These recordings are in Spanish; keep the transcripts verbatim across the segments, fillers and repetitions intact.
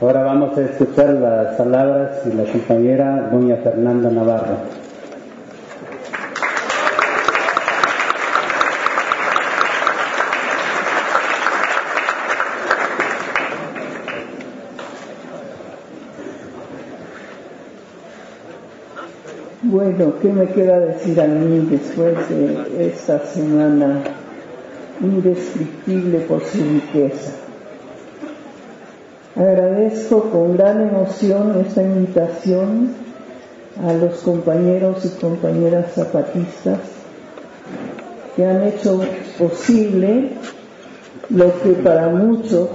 Ahora vamos a escuchar las palabras de la compañera doña Fernanda Navarro. Bueno, ¿qué me queda decir a mí después de esta semana indescriptible por su riqueza? Agradezco con gran emoción esta invitación a los compañeros y compañeras zapatistas que han hecho posible lo que para muchos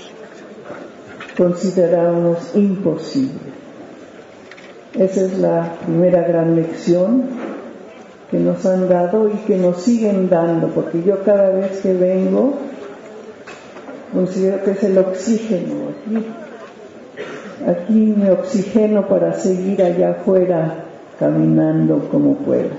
considerábamos imposible. Esa es la primera gran lección que nos han dado y que nos siguen dando, porque yo cada vez que vengo considero que es el oxígeno aquí. Aquí me oxigeno para seguir allá afuera caminando como puedo.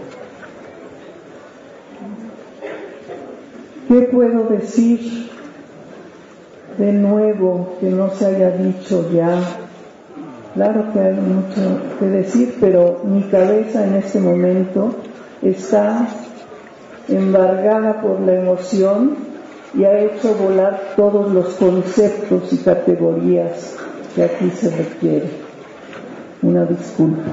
¿Qué puedo decir de nuevo que no se haya dicho ya? Claro que hay mucho que decir, pero mi cabeza en este momento está embargada por la emoción y ha hecho volar todos los conceptos y categorías que aquí se requiere. Una disculpa.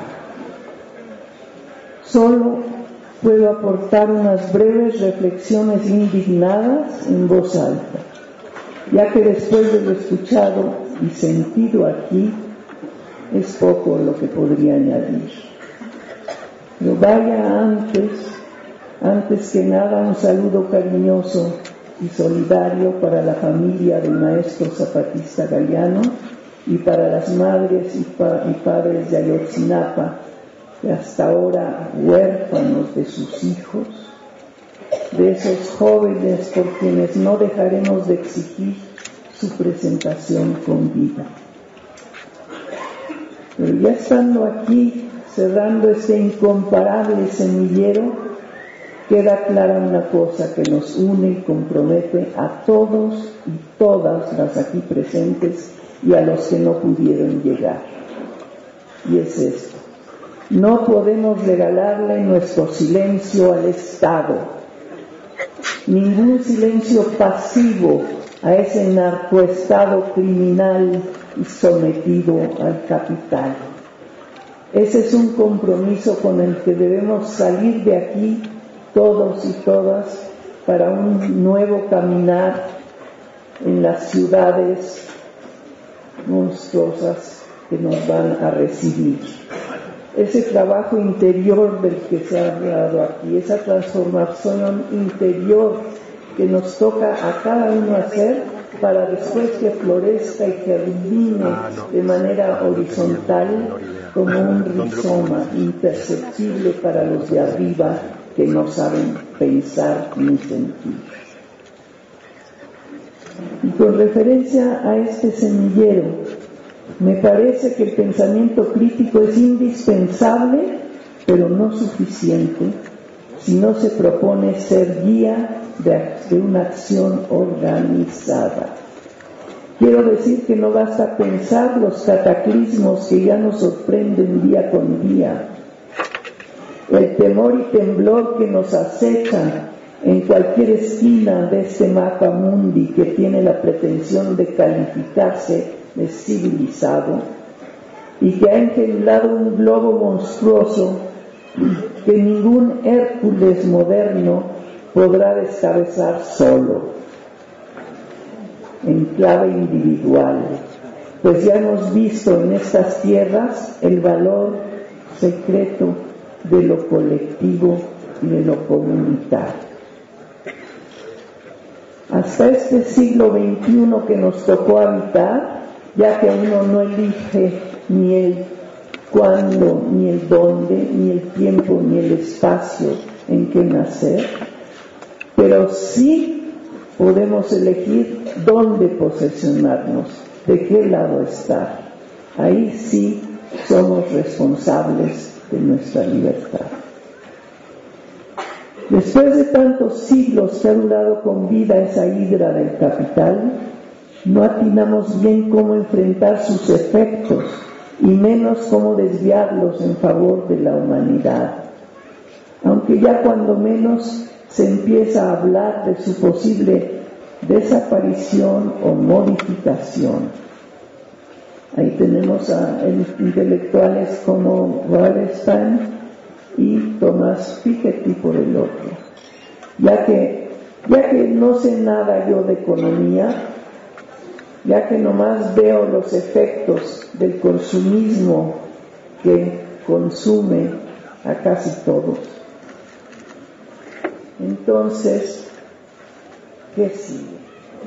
Solo puedo aportar unas breves reflexiones indignadas en voz alta, ya que después de lo escuchado y sentido aquí, es poco lo que podría añadir. Pero vaya antes, antes que nada, un saludo cariñoso y solidario para la familia del maestro zapatista Galeano y para las madres y, pa- y padres de Ayotzinapa, que hasta ahora huérfanos de sus hijos, de esos jóvenes por quienes no dejaremos de exigir su presentación con vida. Pero ya estando aquí, cerrando este incomparable semillero, queda clara una cosa que nos une y compromete a todos y todas las aquí presentes y a los que no pudieron llegar. Y es esto: no podemos regalarle nuestro silencio al Estado, ningún silencio pasivo a ese narcoestado criminal y sometido al capital. Ese es un compromiso con el que debemos salir de aquí todos y todas para un nuevo caminar en las ciudades monstruosas que nos van a recibir. Ese trabajo interior del que se ha hablado aquí, esa transformación interior que nos toca a cada uno hacer para después que florezca y germine de manera horizontal como un rizoma imperceptible para los de arriba que no saben pensar ni sentir. Y con referencia a este semillero, me parece que el pensamiento crítico es indispensable, pero no suficiente, si no se propone ser guía de, de una acción organizada. Quiero decir que no basta pensar los cataclismos que ya nos sorprenden día con día, el temor y temblor que nos acechan en cualquier esquina de este mapa mundi que tiene la pretensión de calificarse de civilizado y que ha engendrado un globo monstruoso que ningún Hércules moderno podrá descabezar solo, en clave individual, pues ya hemos visto en estas tierras el valor secreto de lo colectivo y de lo comunitario. Hasta este siglo veintiuno que nos tocó habitar, ya que uno no elige ni el cuándo, ni el dónde, ni el tiempo, ni el espacio en que nacer, pero sí podemos elegir dónde posesionarnos, de qué lado estar. Ahí sí somos responsables de nuestra libertad. Después de tantos siglos que ha durado con vida esa hidra del capital, no atinamos bien cómo enfrentar sus efectos y menos cómo desviarlos en favor de la humanidad. Aunque ya cuando menos se empieza a hablar de su posible desaparición o modificación. Ahí tenemos a intelectuales como Wallerstein y Thomas Piketty por el otro. Ya que, ya que no sé nada yo de economía, ya que nomás veo los efectos del consumismo que consume a casi todos. Entonces, ¿qué sigue?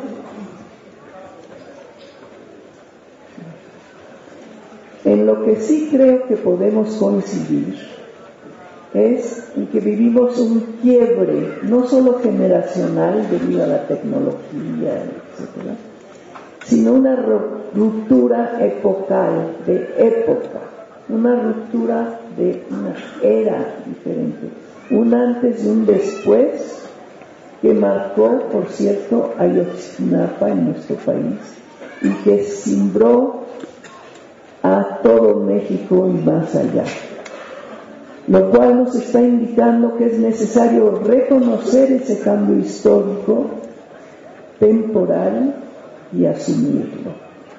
En lo que sí creo que podemos coincidir es en que vivimos un quiebre, no solo generacional debido a la tecnología, etcétera, sino una ruptura epocal, de época, una ruptura de una era diferente, un antes y un después que marcó, por cierto, Ayotzinapa en nuestro país y que cimbró a todo México y más allá, lo cual nos está indicando que es necesario reconocer ese cambio histórico, temporal, y asumirlo.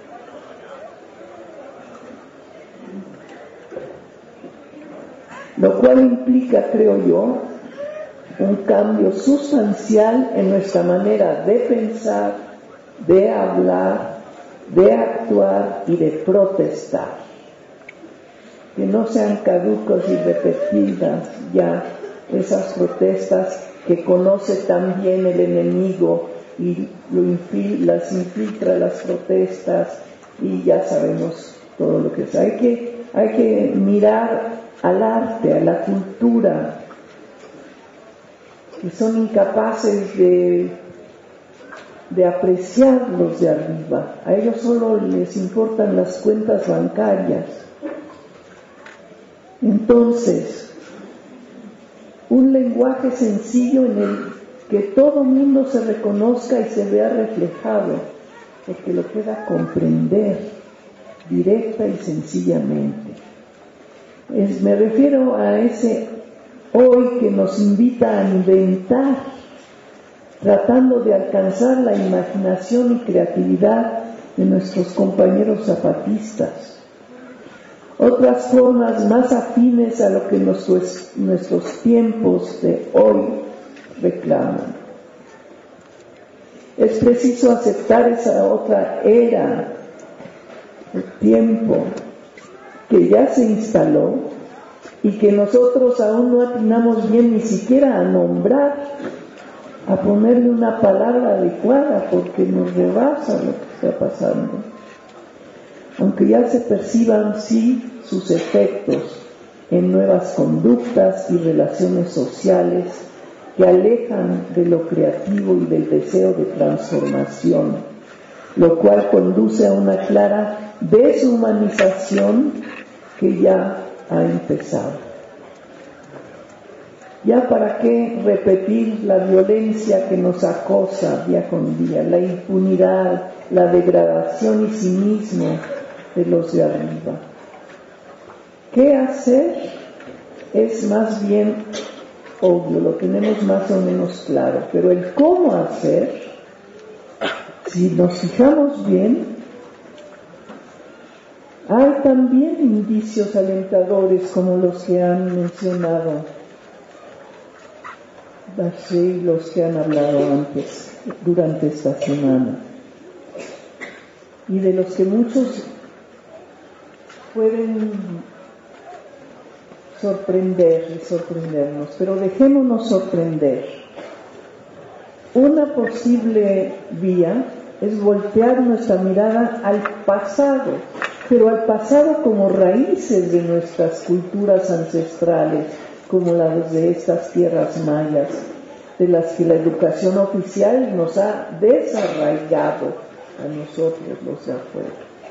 Lo cual implica, creo yo, un cambio sustancial en nuestra manera de pensar, de hablar, de actuar y de protestar. Que no sean caducos y repetidas ya esas protestas que conoce también el enemigo y lo infil, las infiltra las protestas y ya sabemos todo lo que es. Hay que, hay que mirar al arte, a la cultura, que son incapaces de, de apreciarlos de arriba. A ellos solo les importan las cuentas bancarias. Entonces, un lenguaje sencillo en el que todo mundo se reconozca y se vea reflejado, porque lo pueda comprender directa y sencillamente. Es, me refiero a ese hoy que nos invita a inventar, tratando de alcanzar la imaginación y creatividad de nuestros compañeros zapatistas. Otras formas más afines a lo que nuestros, nuestros tiempos de hoy reclaman. Es preciso aceptar esa otra era, el tiempo, que ya se instaló y que nosotros aún no atinamos bien ni siquiera a nombrar, a ponerle una palabra adecuada, porque nos rebasa lo que está pasando. Aunque ya se perciban, sí, sus efectos en nuevas conductas y relaciones sociales que alejan de lo creativo y del deseo de transformación, lo cual conduce a una clara deshumanización que ya ha empezado. Ya para qué repetir la violencia que nos acosa día con día, la impunidad, la degradación y cinismo de los de arriba. ¿Qué hacer? Es más bien obvio, lo tenemos más o menos claro, pero el cómo hacer, si nos fijamos bien, hay también indicios alentadores como los que han mencionado y los que han hablado antes, durante esta semana, y de los que muchos pueden sorprender y sorprendernos, pero dejémonos sorprender. Una posible vía es voltear nuestra mirada al pasado, pero al pasado como raíces de nuestras culturas ancestrales, como las de estas tierras mayas, de las que la educación oficial nos ha desarraigado a nosotros los de afuera.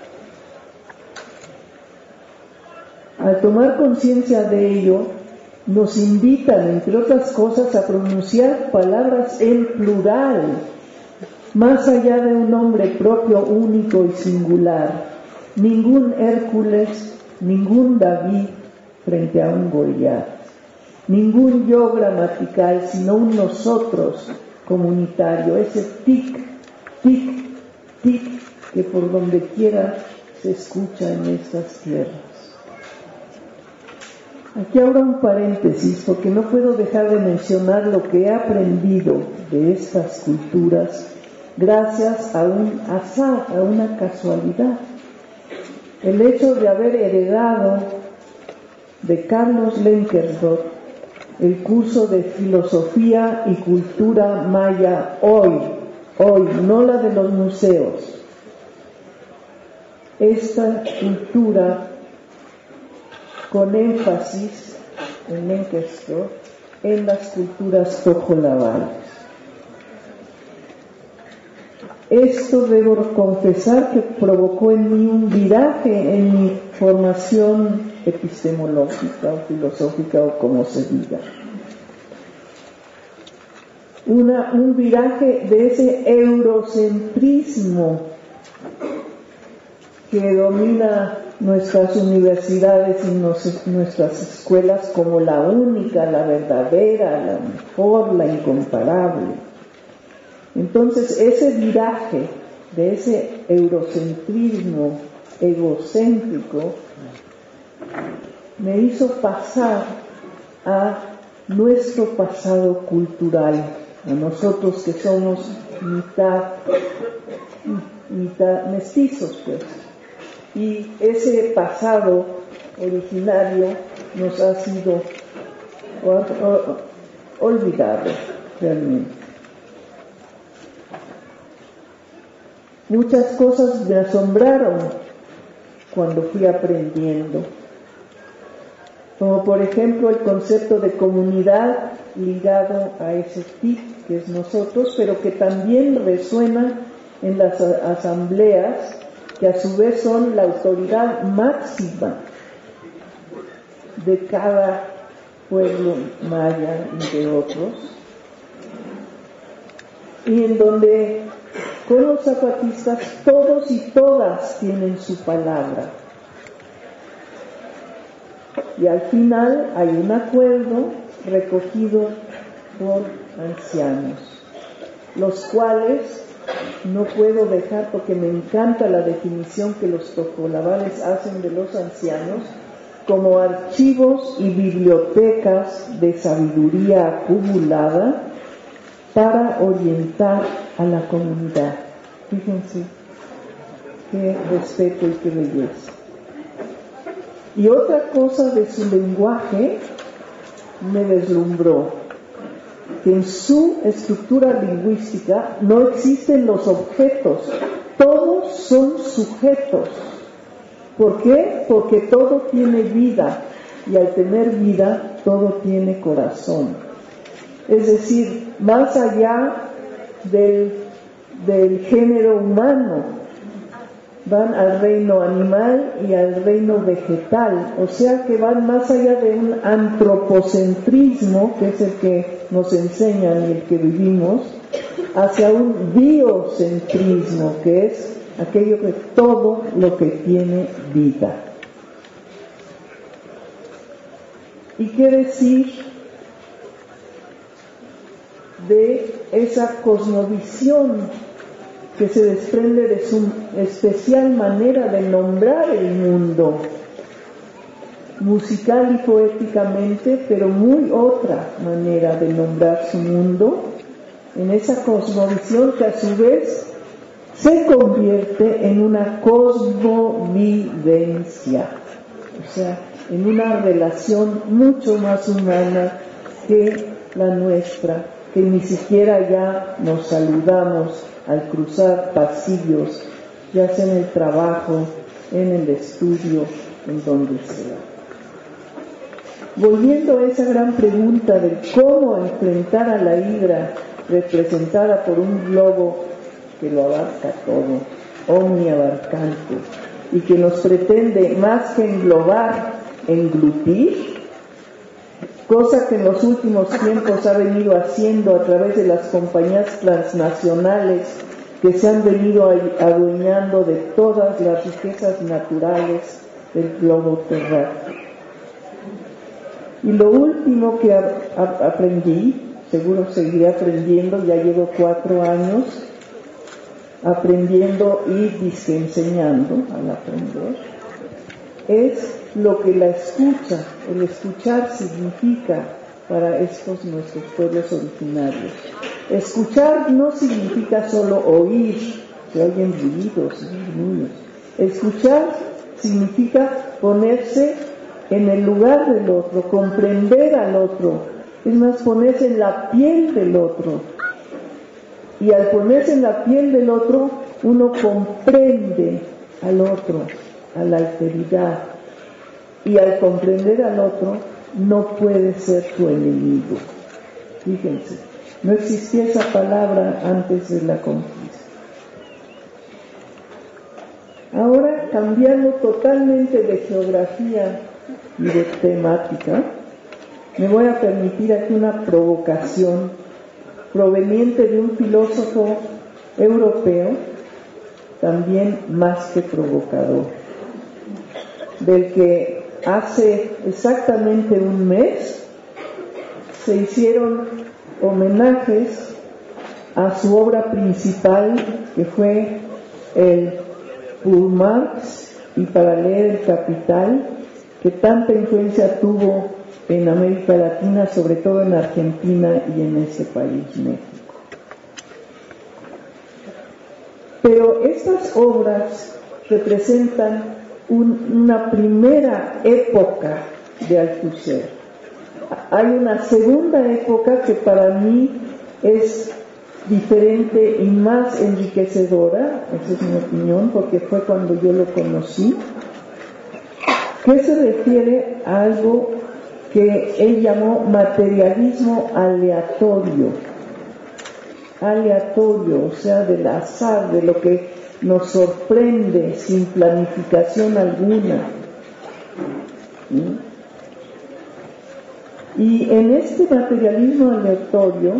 Al tomar conciencia de ello, nos invitan, entre otras cosas, a pronunciar palabras en plural, más allá de un nombre propio, único y singular, ningún Hércules, ningún David frente a un Goliat, ningún yo gramatical, sino un nosotros comunitario, ese tic, tic, tic que por donde quiera se escucha en estas tierras. Aquí abro un paréntesis porque no puedo dejar de mencionar lo que he aprendido de estas culturas gracias a un azar, a una casualidad. El hecho de haber heredado de Carlos Lenkersdorf el curso de filosofía y cultura maya hoy, hoy, no la de los museos. Esta cultura con énfasis en Lenkersdorf en las culturas tojolabales. Esto debo confesar que provocó en mí un viraje en mi formación epistemológica o filosófica o como se diga. Una, un viraje de ese eurocentrismo que domina nuestras universidades y nos, nuestras escuelas como la única, la verdadera, la mejor, la incomparable. Entonces, ese viraje de ese eurocentrismo egocéntrico me hizo pasar a nuestro pasado cultural, a nosotros que somos mitad, mitad mestizos, pues. Y ese pasado originario nos ha sido olvidado realmente. Muchas cosas me asombraron cuando fui aprendiendo, como por ejemplo el concepto de comunidad ligado a ese tic que es nosotros, pero que también resuena en las asambleas, que a su vez son la autoridad máxima de cada pueblo maya, entre otros, y en donde con los zapatistas todos y todas tienen su palabra. Y al final hay un acuerdo recogido por ancianos, los cuales no puedo dejar porque me encanta la definición que los tojolabales hacen de los ancianos como archivos y bibliotecas de sabiduría acumulada para orientar a la comunidad. Fíjense qué respeto y qué belleza. Y otra cosa de su lenguaje me deslumbró, que en su estructura lingüística no existen los objetos, todos son sujetos. ¿Por qué? Porque todo tiene vida, y al tener vida, todo tiene corazón. Es decir, más allá del, del género humano, van al reino animal y al reino vegetal, o sea que van más allá de un antropocentrismo, que es el que nos enseñan y el que vivimos, hacia un biocentrismo, que es aquello que todo lo que tiene vida. ¿Y qué decir de esa cosmovisión que se desprende de su especial manera de nombrar el mundo, musical y poéticamente, pero muy otra manera de nombrar su mundo, en esa cosmovisión que a su vez se convierte en una cosmovivencia, o sea, en una relación mucho más humana que la nuestra, que ni siquiera ya nos saludamos al cruzar pasillos, ya sea en el trabajo, en el estudio, en donde sea. Volviendo a esa gran pregunta de cómo enfrentar a la hidra representada por un globo que lo abarca todo, omniabarcante, y que nos pretende más que englobar, englupir, cosa que en los últimos tiempos ha venido haciendo a través de las compañías transnacionales que se han venido adueñando de todas las riquezas naturales del globo terráqueo. Y lo último que a, a, aprendí, seguro seguiré aprendiendo, ya llevo cuatro años aprendiendo y disque enseñando al aprender, es lo que la escucha, el escuchar significa para estos nuestros pueblos originarios. Escuchar no significa solo oír, se oyen ruidos, ruidos. Escuchar significa ponerse en el lugar del otro, comprender al otro, es más, ponerse en la piel del otro. Y al ponerse en la piel del otro, uno comprende al otro, a la alteridad. Y al comprender al otro, no puede ser tu enemigo. Fíjense, no existía esa palabra antes de la conquista. Ahora, cambiando totalmente de geografía y de temática, me voy a permitir aquí una provocación proveniente de un filósofo europeo, también más que provocador, del que hace exactamente un mes se hicieron homenajes a su obra principal, que fue el Pour Marx y para leer el Capital, que tanta influencia tuvo en América Latina, sobre todo en Argentina y en ese país, México. Pero estas obras representan un, una primera época de Althusser. Hay una segunda época que para mí es diferente y más enriquecedora, esa es mi opinión, porque fue cuando yo lo conocí, que se refiere a algo que él llamó materialismo aleatorio, aleatorio, o sea, del azar, de lo que nos sorprende sin planificación alguna. ¿Sí? Y en este materialismo aleatorio,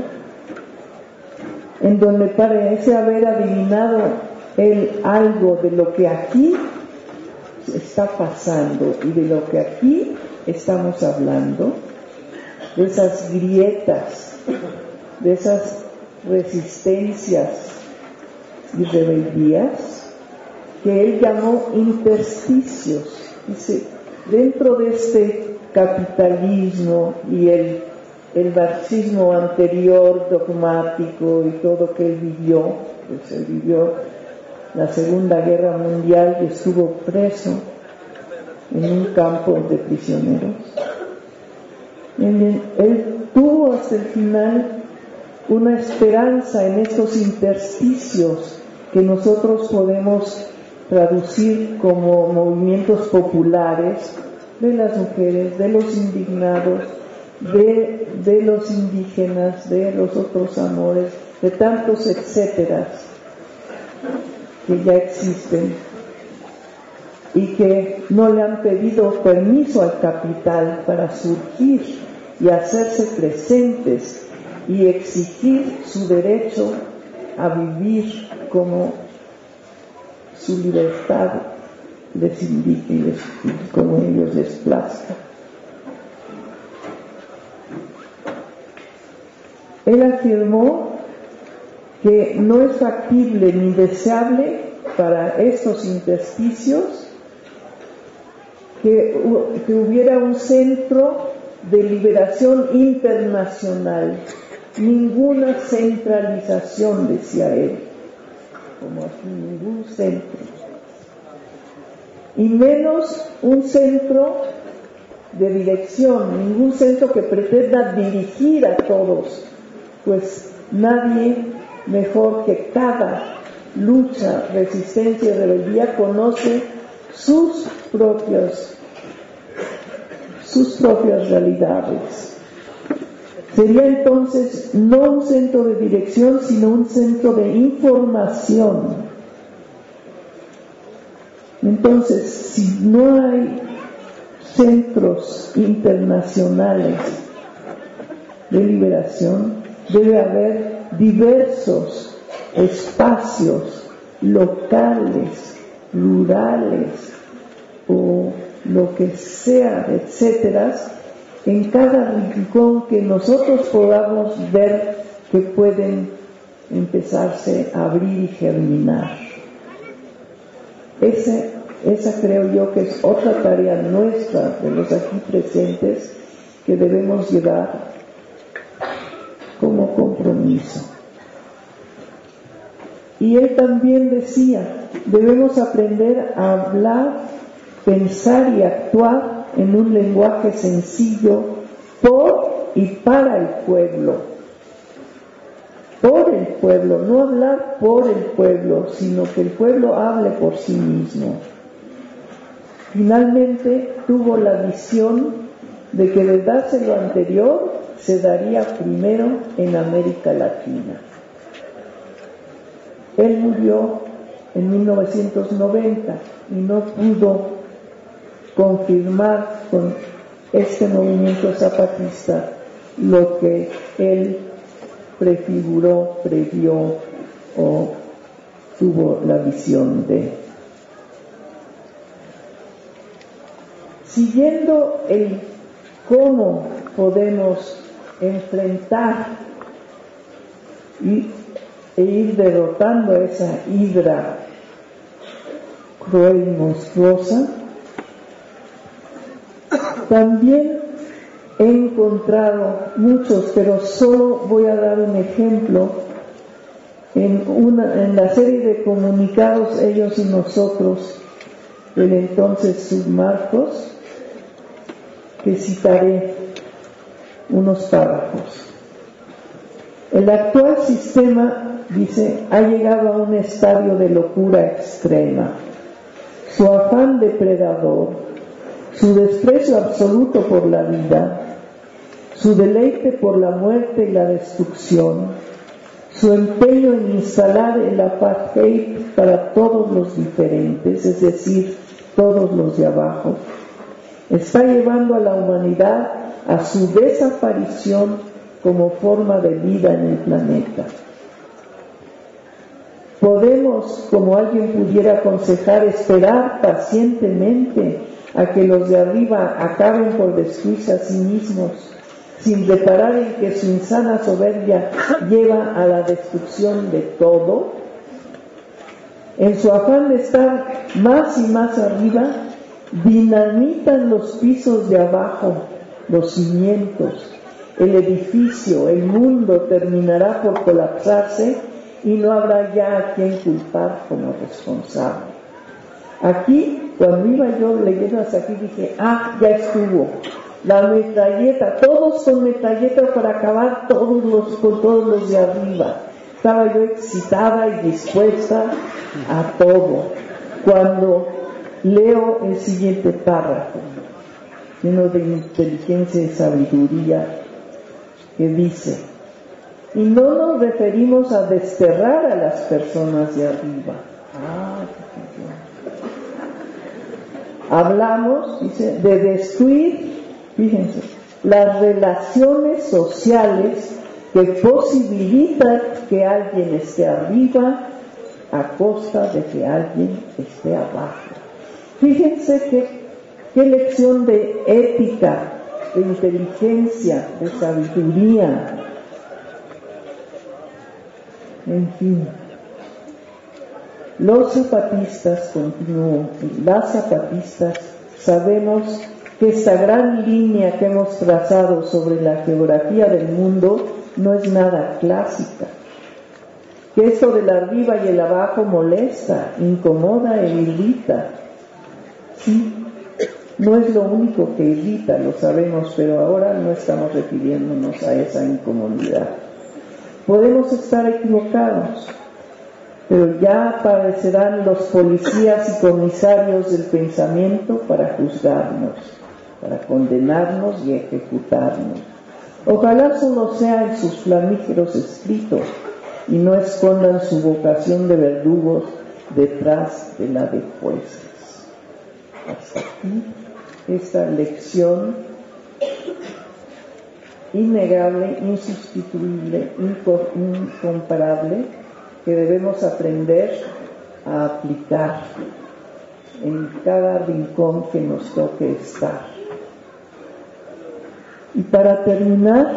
en donde parece haber adivinado él algo de lo que aquí está pasando y de lo que aquí estamos hablando, de esas grietas, de esas resistencias y rebeldías que él llamó intersticios. Dice, dentro de este capitalismo y el, el marxismo anterior dogmático y todo que él vivió, pues él vivió la Segunda Guerra Mundial y estuvo preso en un campo de prisioneros. Él, él tuvo hasta el final una esperanza en estos intersticios que nosotros podemos traducir como movimientos populares de las mujeres, de los indignados, de, de los indígenas, de los otros amores, de tantos etcéteras que ya existen y que no le han pedido permiso al capital para surgir y hacerse presentes y exigir su derecho a vivir como su libertad les indique y, les, y como ellos les plazca. Él afirmó que no es factible ni deseable para estos intersticios que, que hubiera un centro de liberación internacional, ninguna centralización, decía él, como aquí, ningún centro, y menos un centro de dirección, ningún centro que pretenda dirigir a todos, pues nadie mejor que cada lucha, resistencia y rebeldía conoce sus propios sus propias realidades. Sería entonces no un centro de dirección, sino un centro de información. Entonces, si no hay centros internacionales de liberación, debe haber diversos espacios locales, rurales o lo que sea, etcétera, en cada rincón que nosotros podamos ver que pueden empezarse a abrir y germinar. Ese, esa creo yo que es otra tarea nuestra de los aquí presentes que debemos llevar como compromiso. Y él también decía, debemos aprender a hablar, pensar y actuar en un lenguaje sencillo por y para el pueblo. Por el pueblo, no hablar por el pueblo, sino que el pueblo hable por sí mismo. Finalmente tuvo la visión de que de darse lo anterior se daría primero en América Latina. Él murió en mil novecientos noventa y no pudo confirmar con este movimiento zapatista lo que él prefiguró, previó o tuvo la visión de. Siguiendo el cómo podemos enfrentar y, e ir derrotando a esa hidra cruel y monstruosa, también he encontrado muchos, pero solo voy a dar un ejemplo en, una, en la serie de comunicados Ellos y Nosotros del entonces Submarcos, que citaré unos párrafos. El actual sistema, dice, ha llegado a un estadio de locura extrema. Su afán depredador, su desprecio absoluto por la vida, su deleite por la muerte y la destrucción, su empeño en instalar el apartheid para todos los diferentes, es decir, todos los de abajo, está llevando a la humanidad a su desaparición como forma de vida en el planeta. Podemos, como alguien pudiera aconsejar, esperar pacientemente a que los de arriba acaben por destruirse a sí mismos, sin reparar en que su insana soberbia lleva a la destrucción de todo. En su afán de estar más y más arriba, dinamitan los pisos de abajo, los cimientos, el edificio, el mundo terminará por colapsarse y no habrá ya a quien culpar como responsable. Aquí, cuando iba yo leyendo hasta aquí, dije, ah, ya estuvo, la metralleta, todos con metralletas para acabar todos los, con todos los de arriba. Estaba yo excitada y dispuesta a todo, cuando leo el siguiente párrafo, lleno de inteligencia y sabiduría, que dice, y no nos referimos a desterrar a las personas de arriba. Ah, hablamos, dice, de destruir, fíjense, las relaciones sociales que posibilitan que alguien esté arriba a costa de que alguien esté abajo. Fíjense que, qué lección de ética, de inteligencia, de sabiduría. En fin, los zapatistas, continuó, las zapatistas, sabemos que esta gran línea que hemos trazado sobre la geografía del mundo no es nada clásica, que esto del arriba y el abajo molesta, incomoda e irrita. Sí, no es lo único que irrita, lo sabemos, pero ahora no estamos refiriéndonos a esa incomodidad. Podemos estar equivocados, pero ya aparecerán los policías y comisarios del pensamiento para juzgarnos, para condenarnos y ejecutarnos. Ojalá solo sea en sus flamígeros escritos y no escondan su vocación de verdugos detrás de la de jueces. Hasta aquí esta lección innegable, insustituible, incomparable, que que debemos aprender a aplicar en cada rincón que nos toque estar. Y para terminar,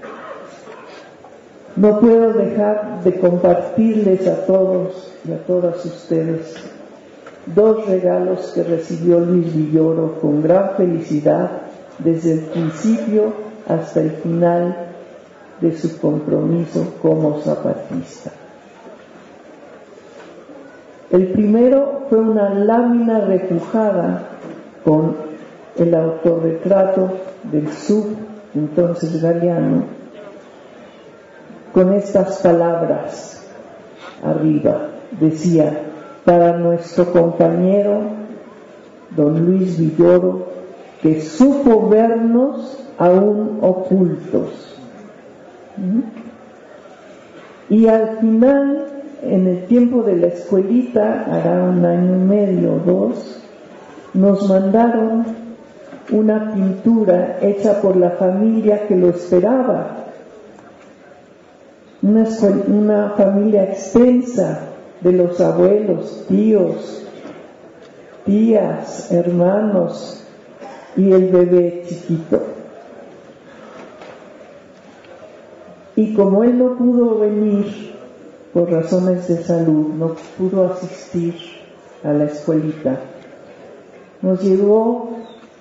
no puedo dejar de compartirles a todos y a todas ustedes dos regalos que recibió Luis Villoro con gran felicidad desde el principio hasta el final de su compromiso como zapatista. El primero fue una lámina repujada con el autorretrato del sub, entonces Galeano, con estas palabras arriba. Decía: para nuestro compañero don Luis Villoro, que supo vernos aún ocultos. Y al final, en el tiempo de la escuelita, hará un año y medio o dos, nos mandaron una pintura hecha por la familia que lo esperaba. Una, una familia extensa de los abuelos, tíos, tías, hermanos y el bebé chiquito. Y como él no pudo venir por razones de salud, no pudo asistir a la escuelita, nos llegó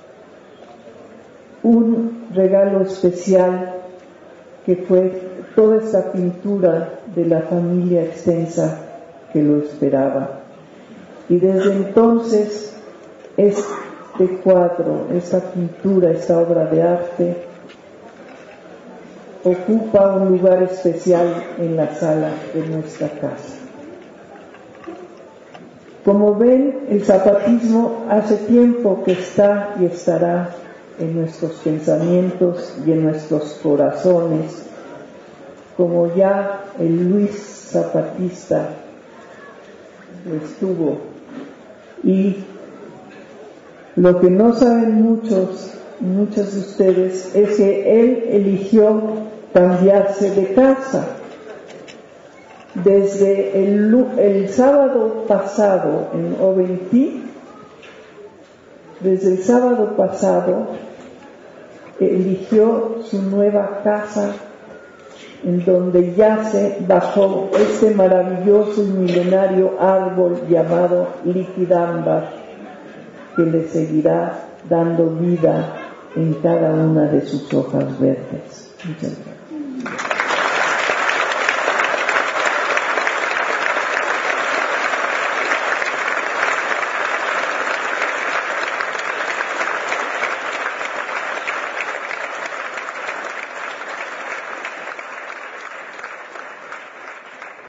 un regalo especial que fue toda esta pintura de la familia extensa que lo esperaba. Y desde entonces este cuadro, esta pintura, esta obra de arte ocupa un lugar especial en la sala de nuestra casa. Como ven, el zapatismo hace tiempo que está y estará en nuestros pensamientos y en nuestros corazones, como ya el Luis zapatista lo estuvo. Y lo que no saben muchos, muchos de ustedes, es que él eligió cambiarse de casa. Desde el, el sábado pasado en Oventí, desde el sábado pasado, eligió su nueva casa, en donde yace bajo este maravilloso y milenario árbol llamado liquidámbar, que le seguirá dando vida en cada una de sus hojas verdes. Muchas gracias.